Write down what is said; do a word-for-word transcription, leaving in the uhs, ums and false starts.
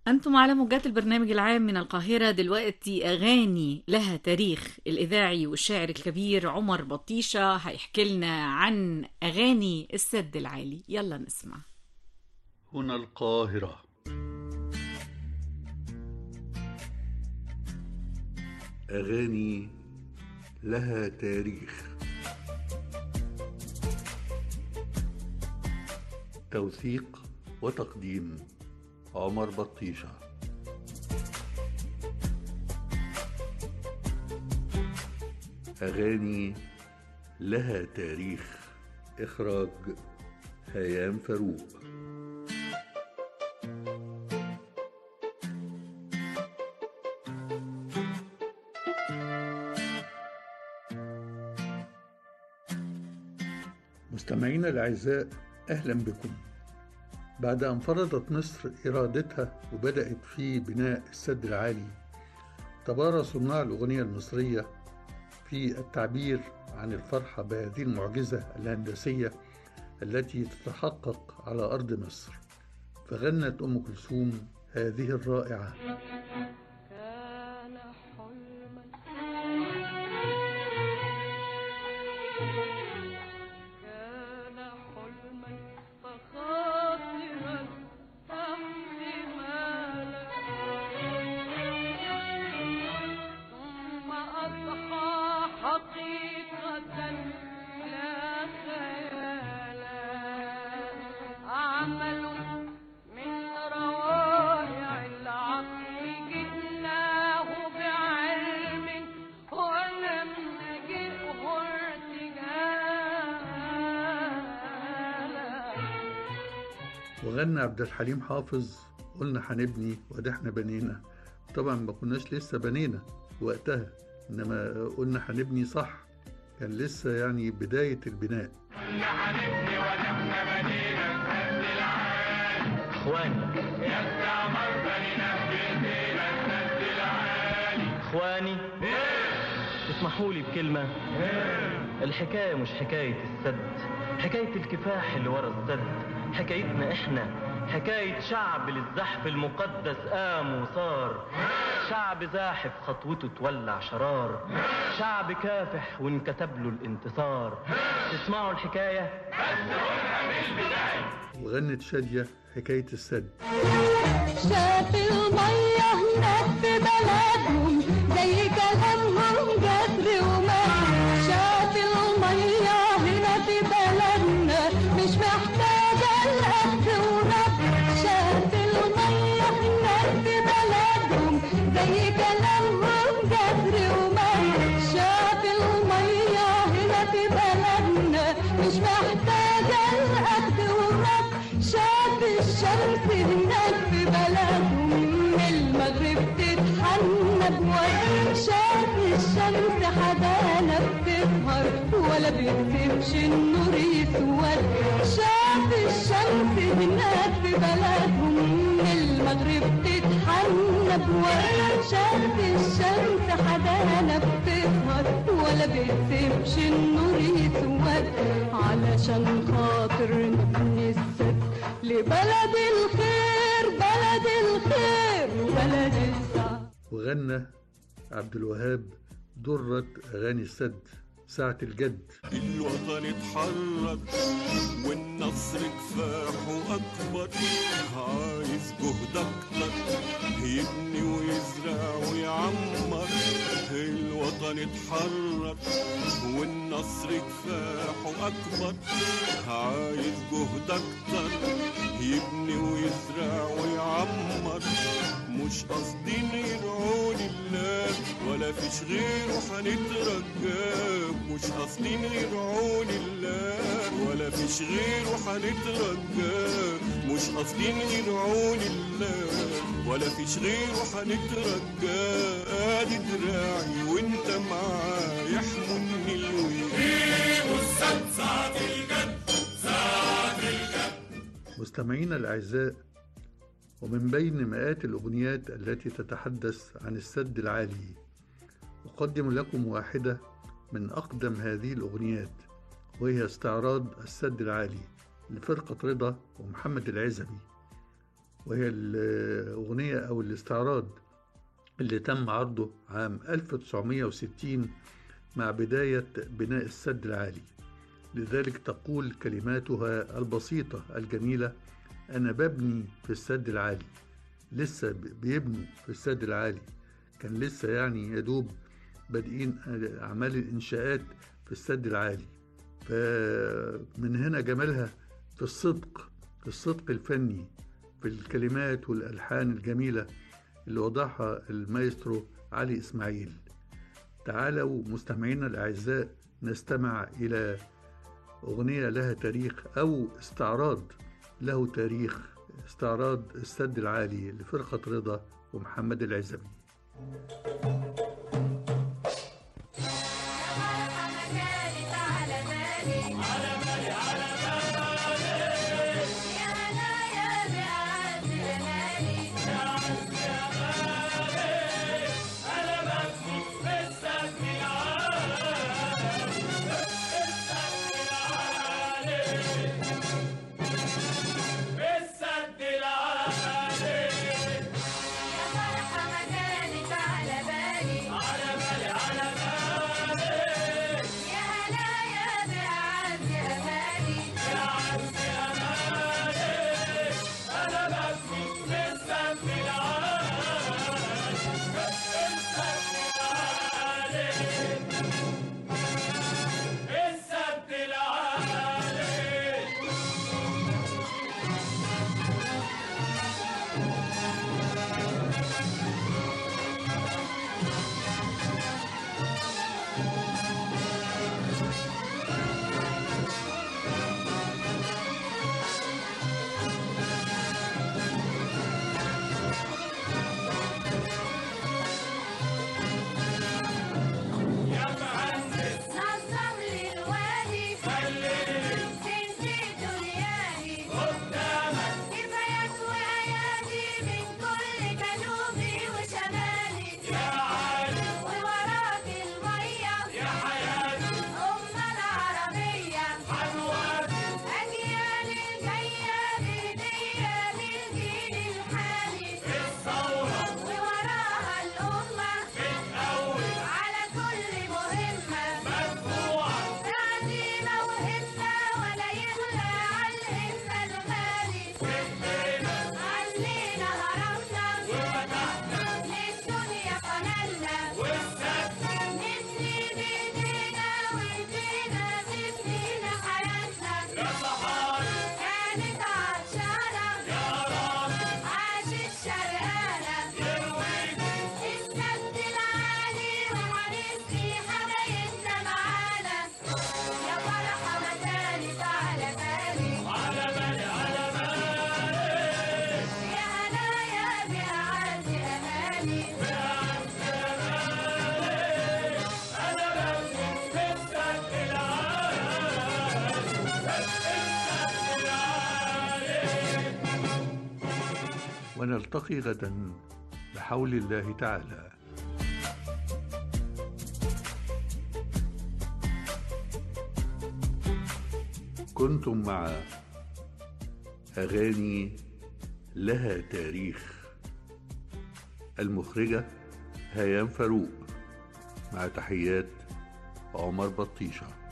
أنتم على موجات البرنامج العام من القاهرة. دلوقتي أغاني لها تاريخ. الإذاعي والشاعر الكبير عمر بطيشة هيحكي لنا عن أغاني السد العالي. يلا نسمع. هنا القاهرة. أغاني لها تاريخ. توثيق وتقديم عمر بطيشة. أغاني لها تاريخ. إخراج هيام فاروق. مستمعينا الأعزاء، أهلا بكم. بعد أن فرضت مصر إرادتها وبدأت في بناء السد العالي، تبارى صناع الأغنية المصرية في التعبير عن الفرحة بهذه المعجزة الهندسية التي تتحقق على أرض مصر. فغنت أم كلثوم هذه الرائعة: كان حلما كان حلما فخاطرا احتمالا ثم أضحى حقيقة لا خيالا عمل من روائع العقل جئناه بعلم ولم نجئه ارتجالا. وغنى عبد الحليم حافظ: قلنا هنبني وده احنا بنينا. طبعا ما كناش لسه بنينا وقتها، انما قلنا هنبني صح، كان لسه يعني بداية البناء. قلنا هنبني وده احنا بنينا السد العالي. اخواني يا استعمار بنينا بايدينا السد العالي. اخواني اسمحوا لي بكلمة. الحكاية مش حكاية السد، حكاية الكفاح اللي ورا السد، حكايتنا احنا، حكاية شعب للزحف المقدس قام وصار، شعب زاحف خطوته تولع شرار، شعب كافح وانكتب له الانتصار. تسمعوا الحكاية؟ وغنت شادية حكاية السد: شاف المية هناك في بلدهم زي كلامهم جسر وماء. شاف المية هنا في بلدنا مش محتاجة الأخذ ونب. شاف المية هناك في بلدهم زي كلامهم جسر وماء. شاف المية هنا في بلدنا مش محتاجة الأخذ ونب. شاف الشمس هناك في بلدهم من المغرب تتحنى بوجه. شاف الشمس حدانا بتظهر ولا بتسيبش النور يسود. شاف الشمس هناك في بلدهم من المغرب تتحنى بوجه. شاف الشمس حدانا بتظهر ولا بتسيبش النور يسود. علشان خاطر نبني السد لبلد الخير، بلد الخير وبلد السعد. وغنى عبد الوهاب درة أغاني السد: ساعة الجد. الوطن اتحرر والنصر كفاحه أكبر، عايز جهد أكتر يبني ويزرع ويعمر. الوطن اتحرر والنصر كفاحه أكبر، عايز جهد أكتر يبني ويزرع ويعمر. مش قاصدين يدعون الله ولا فيش غيره هنترجاه. مش قاصدين يدعون الله ولا فيش غيره هنترجاه. مش قاصدين يدعون الله ولا فيش غيره هنترجاه. ادي دراعي وانت معايا يحملني الويل. والسد ساعة الجد ساعة الجد. مستمعينا الأعزاء، ومن بين مئات الأغنيات التي تتحدث عن السد العالي، أقدم لكم واحدة من أقدم هذه الأغنيات، وهي استعراض السد العالي لفرقة رضا ومحمد العزبي. وهي الأغنية أو الاستعراض اللي تم عرضه عام ألف وتسعمائة وستين مع بداية بناء السد العالي. لذلك تقول كلماتها البسيطة الجميلة: أنا ببني في السد العالي. لسه بيبنوا في السد العالي، كان لسه يعني يدوب بادئين أعمال الإنشاءات في السد العالي. فمن هنا جمالها في الصدق، في الصدق الفني، في الكلمات والألحان الجميلة اللي وضعها المايسترو علي إسماعيل. تعالوا مستمعينا الأعزاء نستمع إلى أغنية لها تاريخ أو استعراض له تاريخ، استعراض السد العالي لفرقة رضا ومحمد العزبي. ونلتقي غدا بحول الله تعالى. كنتم مع أغاني لها تاريخ، المخرجة هيام فاروق، مع تحيات عمر بطيشة.